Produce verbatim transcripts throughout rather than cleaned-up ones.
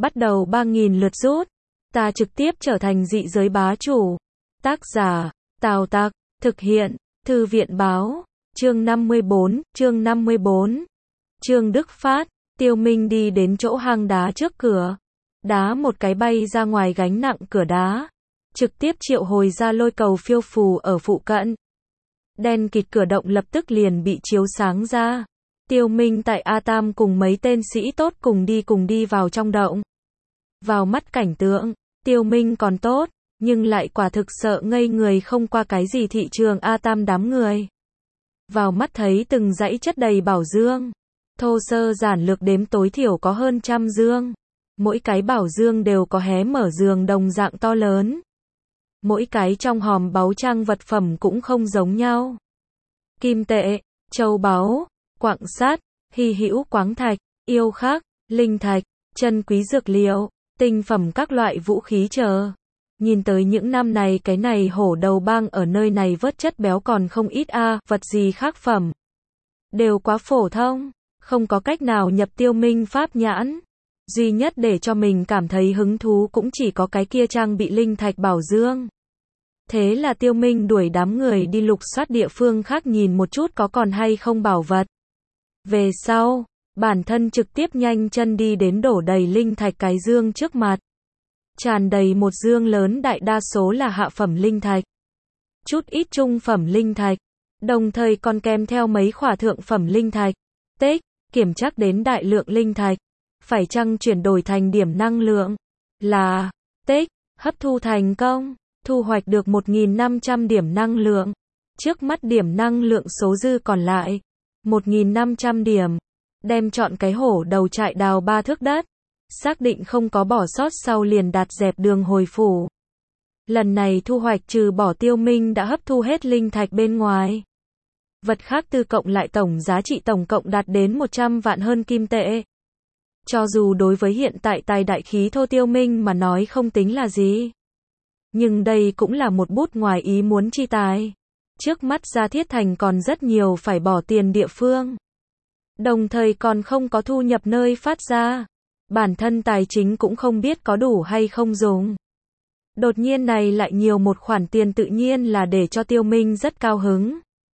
bắt đầu ba nghìn lượt rút. Ta trực tiếp trở thành dị giới bá chủ. Tác giả, Tào Tặc, thực hiện, Thư viện báo, chương năm mươi bốn, chương năm mươi bốn. Trương Đức Phát, Tiêu Minh đi đến chỗ hang đá trước cửa, đá một cái bay ra ngoài gánh nặng cửa đá, trực tiếp triệu hồi ra lôi cầu phiêu phù ở phụ cận. Đen kịt cửa động lập tức liền bị chiếu sáng ra. Tiêu Minh tại A Tam cùng mấy tên sĩ tốt cùng đi cùng đi vào trong động. Vào mắt cảnh tượng, Tiêu Minh còn tốt, nhưng lại quả thực sợ ngây người không qua cái gì thị trường A Tam đám người. Vào mắt thấy từng dãy chất đầy bảo dương. Thô sơ giản lược đếm tối thiểu có hơn trăm dương. Mỗi cái bảo dương đều có hé mở giường đồng dạng to lớn. Mỗi cái trong hòm báu trang vật phẩm cũng không giống nhau. Kim tệ, châu báu, quặng sắt, hy hữu quáng thạch, yêu khắc, linh thạch, chân quý dược liệu, tinh phẩm các loại vũ khí chờ. Nhìn tới những năm này cái này hổ đầu bang ở nơi này vớt chất béo còn không ít a, vật gì khác phẩm. Đều quá phổ thông, không có cách nào nhập Tiêu Minh pháp nhãn. Duy nhất để cho mình cảm thấy hứng thú cũng chỉ có cái kia trang bị linh thạch bảo dương. Thế là Tiêu Minh đuổi đám người đi lục soát địa phương khác nhìn một chút có còn hay không bảo vật. Về sau, bản thân trực tiếp nhanh chân đi đến đổ đầy linh thạch cái dương trước mặt. Tràn đầy một dương lớn đại đa số là hạ phẩm linh thạch. Chút ít trung phẩm linh thạch. Đồng thời còn kèm theo mấy khỏa thượng phẩm linh thạch. Tích, kiểm tra đến đại lượng linh thạch. Phải chăng chuyển đổi thành điểm năng lượng? Là, tích, hấp thu thành công. Thu hoạch được một nghìn năm trăm điểm năng lượng. Trước mắt điểm năng lượng số dư còn lại. một nghìn năm trăm điểm. Đem chọn cái hổ đầu trại đào ba thước đất. Xác định không có bỏ sót sau liền đặt dẹp đường hồi phủ. Lần này thu hoạch trừ bỏ Tiêu Minh đã hấp thu hết linh thạch bên ngoài. Vật khác tư cộng lại tổng giá trị tổng cộng đạt đến một trăm vạn hơn kim tệ. Cho dù đối với hiện tại tài đại khí thô Tiêu Minh mà nói không tính là gì. Nhưng đây cũng là một bút ngoài ý muốn chi tài. Trước mắt Gia Thiết Thành còn rất nhiều phải bỏ tiền địa phương. Đồng thời còn không có thu nhập nơi phát ra. Bản thân tài chính cũng không biết có đủ hay không dùng. Đột nhiên này lại nhiều một khoản tiền tự nhiên là để cho Tiêu Minh rất cao hứng.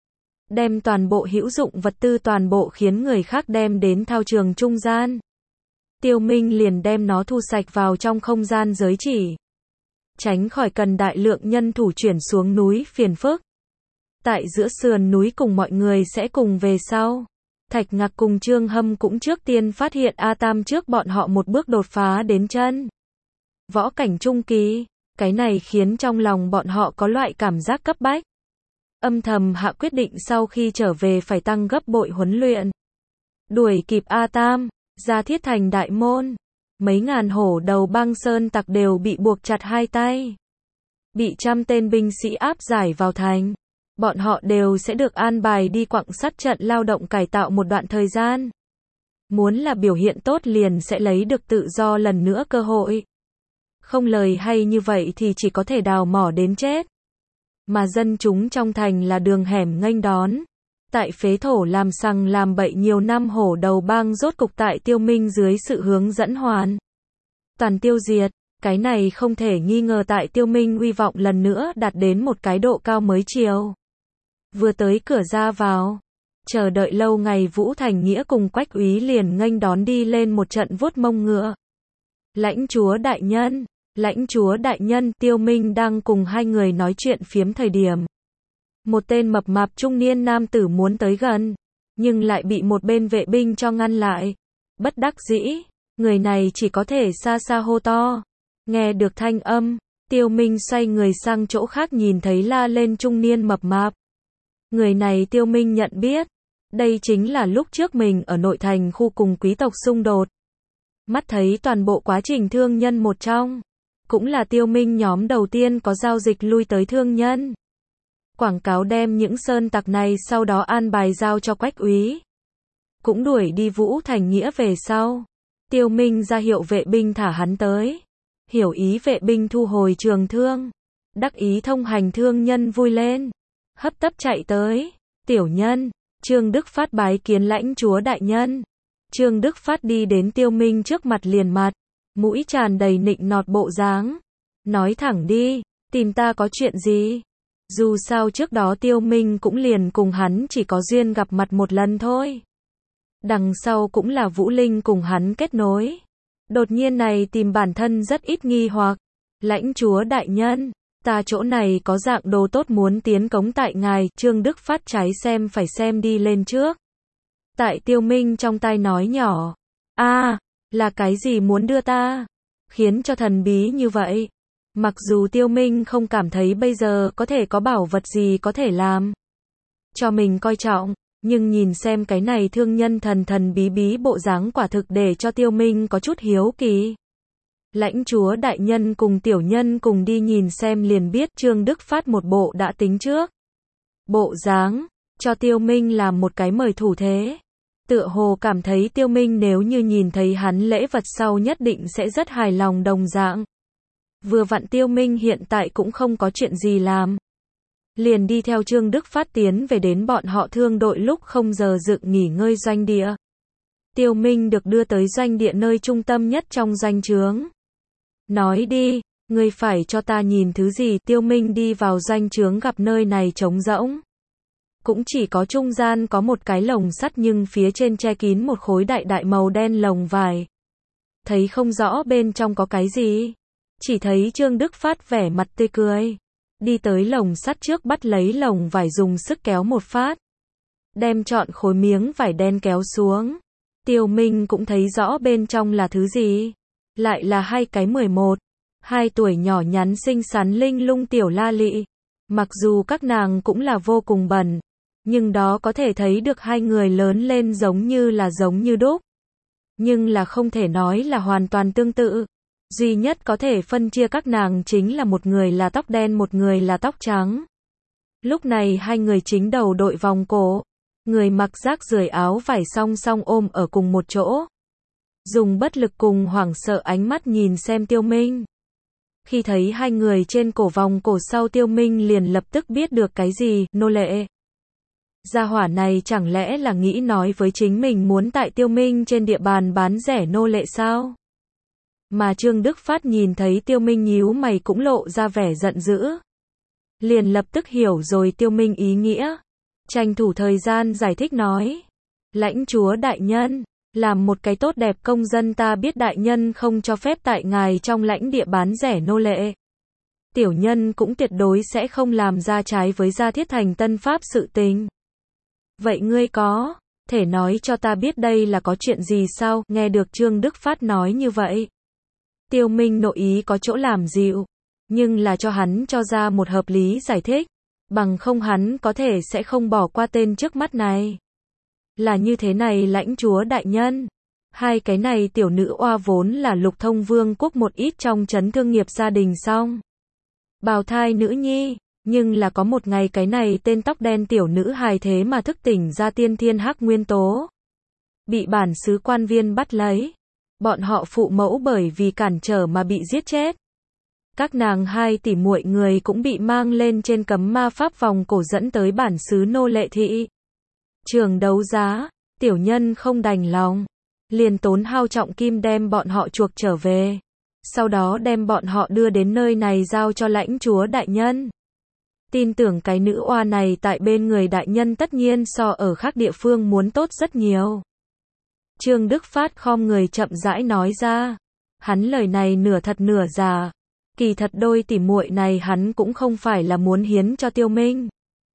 Đem toàn bộ hữu dụng vật tư toàn bộ khiến người khác đem đến thao trường trung gian. Tiêu Minh liền đem nó thu sạch vào trong không gian giới chỉ. Tránh khỏi cần đại lượng nhân thủ chuyển xuống núi phiền phức. Tại giữa sườn núi cùng mọi người sẽ cùng về sau. Thạch Ngạc cùng Trương Hâm cũng trước tiên phát hiện A Tam trước bọn họ một bước đột phá đến chân võ cảnh trung kỳ, cái này khiến trong lòng bọn họ có loại cảm giác cấp bách. Âm thầm hạ quyết định sau khi trở về phải tăng gấp bội huấn luyện. Đuổi kịp A Tam, Gia Thiết Thành đại môn, mấy ngàn hổ đầu băng sơn tặc đều bị buộc chặt hai tay. Bị trăm tên binh sĩ áp giải vào thành. Bọn họ đều sẽ được an bài đi quặng sắt trận lao động cải tạo một đoạn thời gian. Muốn là biểu hiện tốt liền sẽ lấy được tự do lần nữa cơ hội. Không lời hay như vậy thì chỉ có thể đào mỏ đến chết. Mà dân chúng trong thành là đường hẻm nghênh đón. Tại phế thổ làm sằng làm bậy nhiều năm hổ đầu bang rốt cục tại Tiêu Minh dưới sự hướng dẫn hoàn toàn tiêu diệt. Cái này không thể nghi ngờ tại Tiêu Minh uy vọng lần nữa đạt đến một cái độ cao mới chiều. Vừa tới cửa ra vào, chờ đợi lâu ngày Vũ Thành Nghĩa cùng Quách Úy liền nghênh đón đi lên một trận vuốt mông ngựa. Lãnh chúa đại nhân, lãnh chúa đại nhân, Tiêu Minh đang cùng hai người nói chuyện phiếm thời điểm. Một tên mập mạp trung niên nam tử muốn tới gần, nhưng lại bị một bên vệ binh cho ngăn lại. Bất đắc dĩ, người này chỉ có thể xa xa hô to. Nghe được thanh âm, Tiêu Minh xoay người sang chỗ khác nhìn thấy la lên trung niên mập mạp. Người này Tiêu Minh nhận biết. Đây chính là lúc trước mình ở nội thành khu cùng quý tộc xung đột. Mắt thấy toàn bộ quá trình thương nhân một trong. Cũng là Tiêu Minh nhóm đầu tiên có giao dịch lui tới thương nhân. Quảng cáo đem những sơn tặc này sau đó an bài giao cho Quách Úy. Cũng đuổi đi Vũ Thành Nghĩa về sau. Tiêu Minh ra hiệu vệ binh thả hắn tới. Hiểu ý vệ binh thu hồi trường thương. Đắc ý thông hành thương nhân vui lên. Hấp tấp chạy tới. Tiểu nhân, Trương Đức Phát bái kiến lãnh chúa đại nhân. Trương Đức Phát đi đến Tiêu Minh trước mặt liền mặt. mũi tràn đầy nịnh nọt bộ dáng. Nói thẳng đi, tìm ta có chuyện gì? Dù sao trước đó Tiêu Minh cũng liền cùng hắn chỉ có duyên gặp mặt một lần thôi. Đằng sau cũng là Vũ Linh cùng hắn kết nối. Đột nhiên này tìm bản thân rất ít nghi hoặc. Lãnh chúa đại nhân, ta chỗ này có dạng đồ tốt muốn tiến cống tại ngài. Trương Đức Phát trái xem phải xem đi lên trước. Tại Tiêu Minh trong tai nói nhỏ. A, là cái gì muốn đưa ta? Khiến cho thần bí như vậy. Mặc dù Tiêu Minh không cảm thấy bây giờ có thể có bảo vật gì có thể làm cho mình coi trọng, nhưng nhìn xem cái này thương nhân thần thần bí bí bộ dáng quả thực để cho Tiêu Minh có chút hiếu kỳ. Lãnh chúa đại nhân cùng tiểu nhân cùng đi nhìn xem liền biết. Trương Đức Phát một bộ đã tính trước bộ dáng, cho Tiêu Minh làm một cái mời thủ thế. Tựa hồ cảm thấy Tiêu Minh nếu như nhìn thấy hắn lễ vật sau nhất định sẽ rất hài lòng đồng dạng. Vừa vặn Tiêu Minh hiện tại cũng không có chuyện gì làm. Liền đi theo Trương Đức Phát tiến về đến bọn họ thương đội lúc không giờ dựng nghỉ ngơi doanh địa. Tiêu Minh được đưa tới doanh địa nơi trung tâm nhất trong doanh trướng. Nói đi, ngươi phải cho ta nhìn thứ gì? Tiêu Minh đi vào doanh trướng gặp nơi này trống rỗng. Cũng chỉ có trung gian có một cái lồng sắt nhưng phía trên che kín một khối đại đại màu đen lồng vải. Thấy không rõ bên trong có cái gì. Chỉ thấy Trương Đức Phát vẻ mặt tươi cười. Đi tới lồng sắt trước bắt lấy lồng vải dùng sức kéo một phát. Đem trọn khối miếng vải đen kéo xuống. Tiêu Minh cũng thấy rõ bên trong là thứ gì. Lại là hai cái mười một, hai tuổi nhỏ nhắn xinh xắn linh lung tiểu la lị. Mặc dù các nàng cũng là vô cùng bẩn. Nhưng đó có thể thấy được hai người lớn lên giống như là giống như đúc. Nhưng là không thể nói là hoàn toàn tương tự. Duy nhất có thể phân chia các nàng chính là một người là tóc đen một người là tóc trắng. Lúc này hai người chính đầu đội vòng cổ. Người mặc rác rưởi áo vải song song ôm ở cùng một chỗ. Dùng bất lực cùng hoảng sợ ánh mắt nhìn xem Tiêu Minh. Khi thấy hai người trên cổ vòng cổ sau Tiêu Minh liền lập tức biết được cái gì, nô lệ. Gia hỏa này chẳng lẽ là nghĩ nói với chính mình muốn tại Tiêu Minh trên địa bàn bán rẻ nô lệ sao? Mà Trương Đức Phát nhìn thấy Tiêu Minh nhíu mày cũng lộ ra vẻ giận dữ. Liền lập tức hiểu rồi Tiêu Minh ý nghĩa. Tranh thủ thời gian giải thích nói. Lãnh chúa đại nhân, làm một cái tốt đẹp công dân ta biết đại nhân không cho phép tại ngài trong lãnh địa bán rẻ nô lệ. Tiểu nhân cũng tuyệt đối sẽ không làm ra trái với gia thiết thành tân pháp sự tình. Vậy ngươi có thể nói cho ta biết đây là có chuyện gì sao? Nghe được Trương Đức Phát nói như vậy. Tiêu Minh nội ý có chỗ làm dịu. Nhưng là cho hắn cho ra một hợp lý giải thích. Bằng không hắn có thể sẽ không bỏ qua tên trước mắt này. Là như thế này lãnh chúa đại nhân. Hai cái này tiểu nữ oa vốn là Lục Thông Vương quốc một ít trong trấn thương nghiệp gia đình xong. Bào thai nữ nhi. Nhưng là có một ngày cái này tên tóc đen tiểu nữ hài thế mà thức tỉnh ra tiên thiên hắc nguyên tố. Bị bản xứ quan viên bắt lấy. Bọn họ phụ mẫu bởi vì cản trở mà bị giết chết. Các nàng hai tỷ muội người cũng bị mang lên trên cấm ma pháp vòng cổ dẫn tới bản xứ nô lệ thị. Trường đấu giá, tiểu nhân không đành lòng. Liền tốn hao trọng kim đem bọn họ chuộc trở về. Sau đó đem bọn họ đưa đến nơi này giao cho lãnh chúa đại nhân. Tin tưởng cái nữ oa này tại bên người đại nhân tất nhiên so ở khác địa phương muốn tốt rất nhiều. Trương Đức Phát khom người chậm rãi nói ra. Hắn lời này nửa thật nửa giả. Kỳ thật đôi tỉ muội này hắn cũng không phải là muốn hiến cho Tiêu Minh.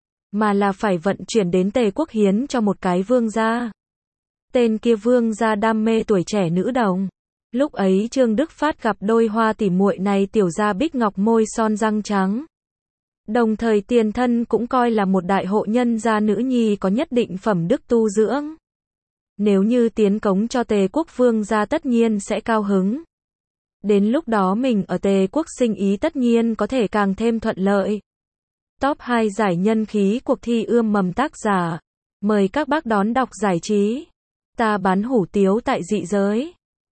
Mà là phải vận chuyển đến Tề quốc hiến cho một cái vương gia. Tên kia vương gia đam mê tuổi trẻ nữ đồng. Lúc ấy Trương Đức Phát gặp đôi hoa tỉ muội này tiểu gia bích ngọc môi son răng trắng. Đồng thời tiền thân cũng coi là một đại hộ nhân gia nữ nhi có nhất định phẩm đức tu dưỡng. Nếu như tiến cống cho Tề quốc vương gia tất nhiên sẽ cao hứng. Đến lúc đó mình ở Tề quốc sinh ý tất nhiên có thể càng thêm thuận lợi. Top hai giải nhân khí cuộc thi ươm mầm tác giả. Mời các bác đón đọc giải trí. Ta bán hủ tiếu tại dị giới.